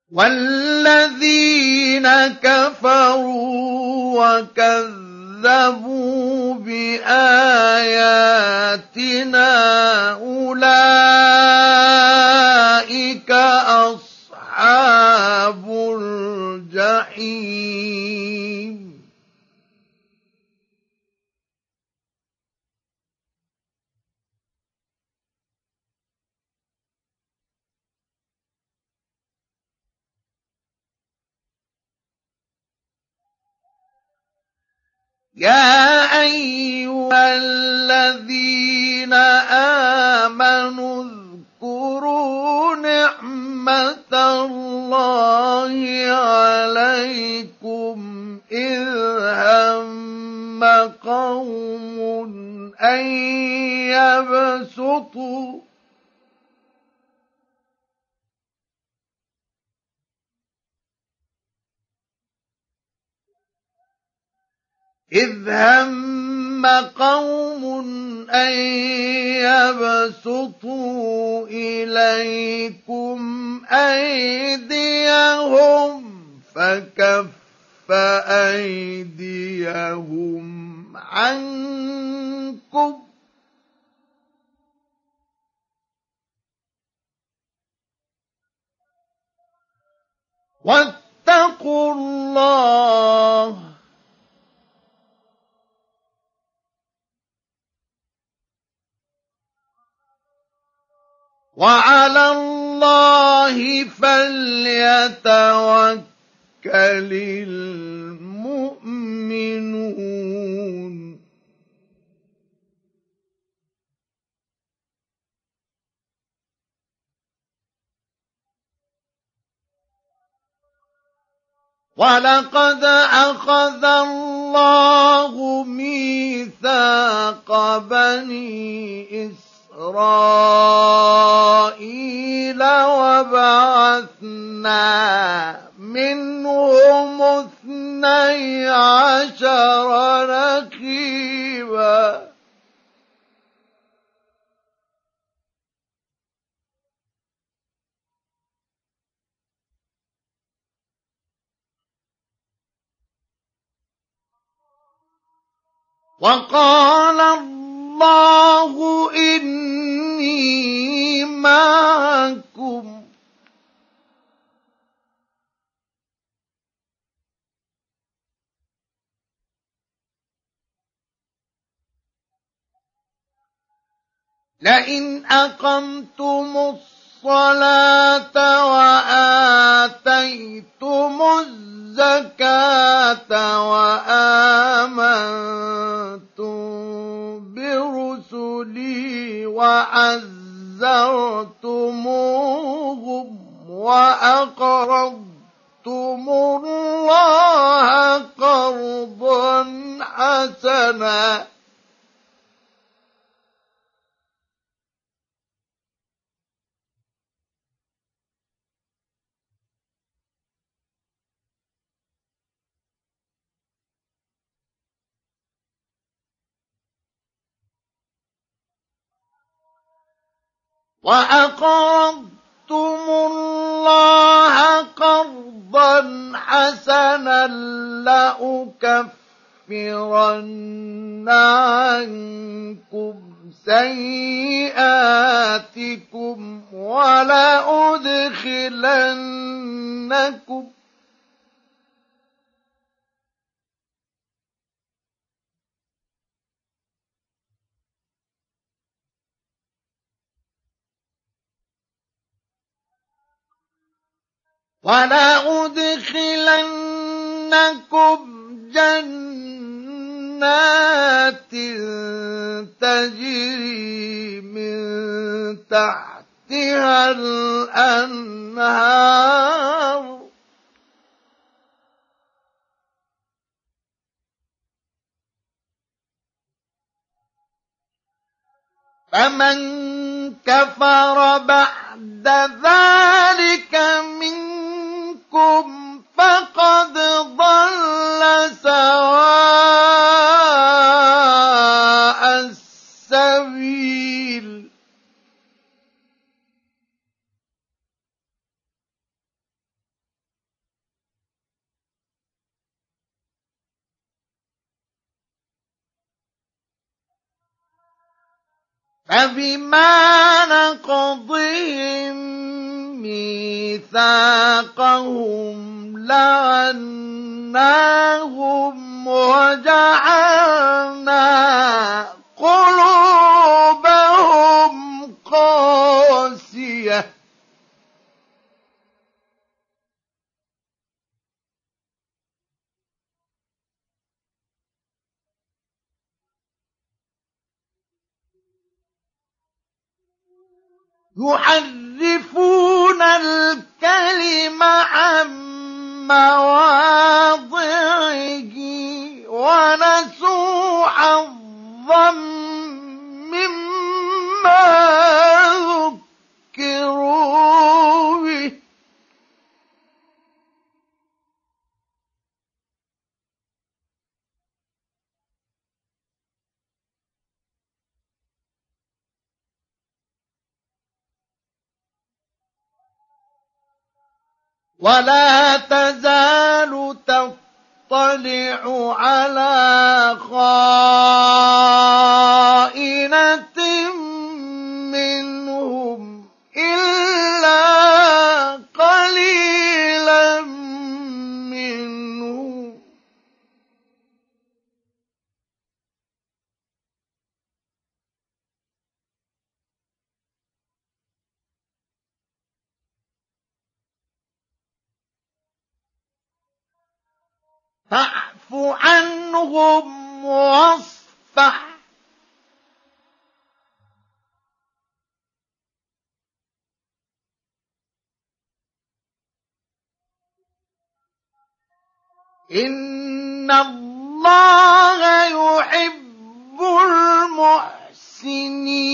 وَالَّذِينَ كَفَرُوا وَكَذَّبُوا بِآيَاتِنَا أُولَٰئِكَ أَصْحَابُ الْجَحِيمِ. يَا أَيُّهَا الَّذِينَ آمَنُوا اذْكُرُوا نِعْمَةَ اللَّهِ عَلَيْكُمْ إِذْ هَمَّ قَوْمٌ أَن يَبْسُطُوا إِلَيْكُمْ أَيْدِيَهُمْ فَكَفَّ أَيْدِيَهُمْ عَنكُمْ وَاتَّقُوا اللَّهَ وَعَلَى اللَّهِ فَلْيَتَوَكَّلِ الْمُؤْمِنُونَ. وَلَقَدْ أَخَذَ اللَّهُ مِيثَاقَ بَنِي إِسْرَائِيلَ وَبَعَثْنَا مِنْهُمُ 12 نَقِيبًا وَقَالَ اللَّهُ إِنِّي مَعَكُمْ لئن أقمتم الصلاة وآتيتم الزكاة وآمنتم برسلي وعزرتموهم وأقرضتم الله قرضا حسنا لَأُكَفِّرَنَّ عَنكُمْ سَيِّئَاتِكُمْ وَلَأُدْخِلَنَّكُمْ جَنَّاتٍ تَجْرِي مِن تَحْتِهَا الْأَنْهَارُ فَمَن كَفَرَ بَعْدَ ذَلِكَ مِنكُمْ فَقَدْ ضَلَّ سَوَاءَ السَّبِيلِ فبما نقضهم ميثاقهم لعناهم وجعلنا قلوبهم قاسية يحرفون الكلم عن مواضعه ونسوا حظا مما ذكروا به ولا تزال تطلع على خائنة منهم إلا قليلا منهم فاعف عنهم واصفح إن الله يحب المحسنين